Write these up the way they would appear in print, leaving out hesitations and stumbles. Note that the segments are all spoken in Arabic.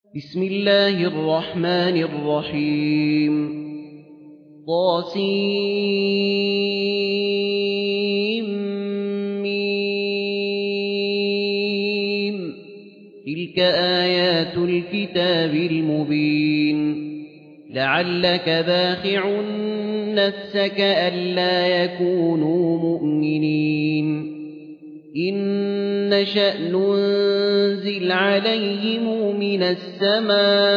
بسم الله الرحمن الرحيم طاسيم تلك آيات الكتاب المبين لعلك باخع نفسك ألا يكونوا مؤمنين إن نشأ ننزل عليهم من السماء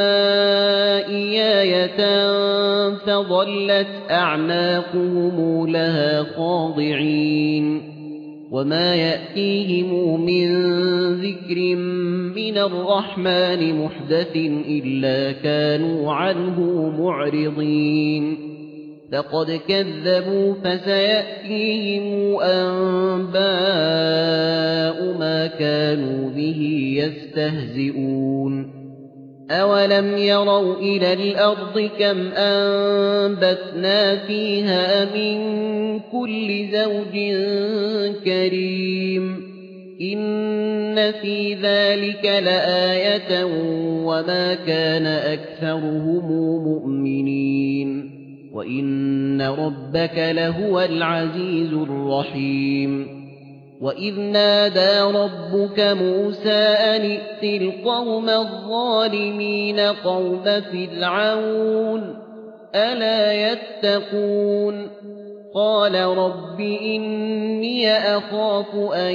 آية فظلت أعناقهم لها خاضعين وما يأتيهم من ذكر من الرحمن محدث إلا كانوا عنه معرضين لقد كذبوا فسيأتيهم أنباء ما كانوا به يستهزئون أولم يروا إلى الأرض كم أنبتنا فيها من كل زوج كريم إن في ذلك لآية وما كان أكثرهم مؤمنين وإن ربك لهو العزيز الرحيم وإذ نادى ربك موسى أن ائت القوم الظالمين قوم فرعون ألا يتقون قال رب إني أخاف أن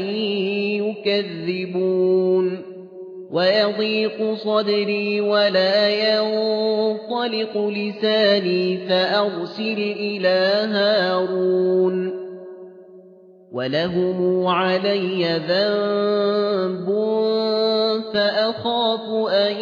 يكذبون ويضيق صدري ولا ينطلق لساني فأرسل إلى هارون ولهم علي ذنب فأخاف أن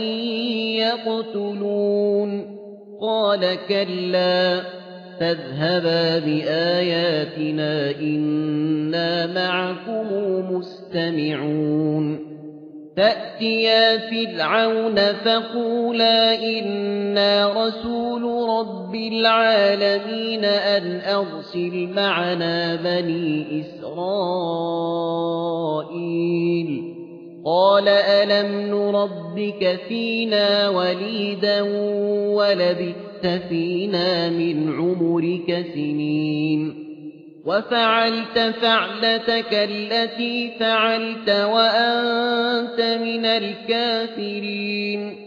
يقتلون قال كلا فاذهبا بآياتنا إنا معكم مستمعون فأتيا فرعون فقولا إنا رسول رب العالمين أن أرسل معنا بني إسرائيل قال ألم نربك فينا وليدا ولبثت فينا من عمرك سنين وفعلت فعلتك التي فعلت وأنت من الكافرين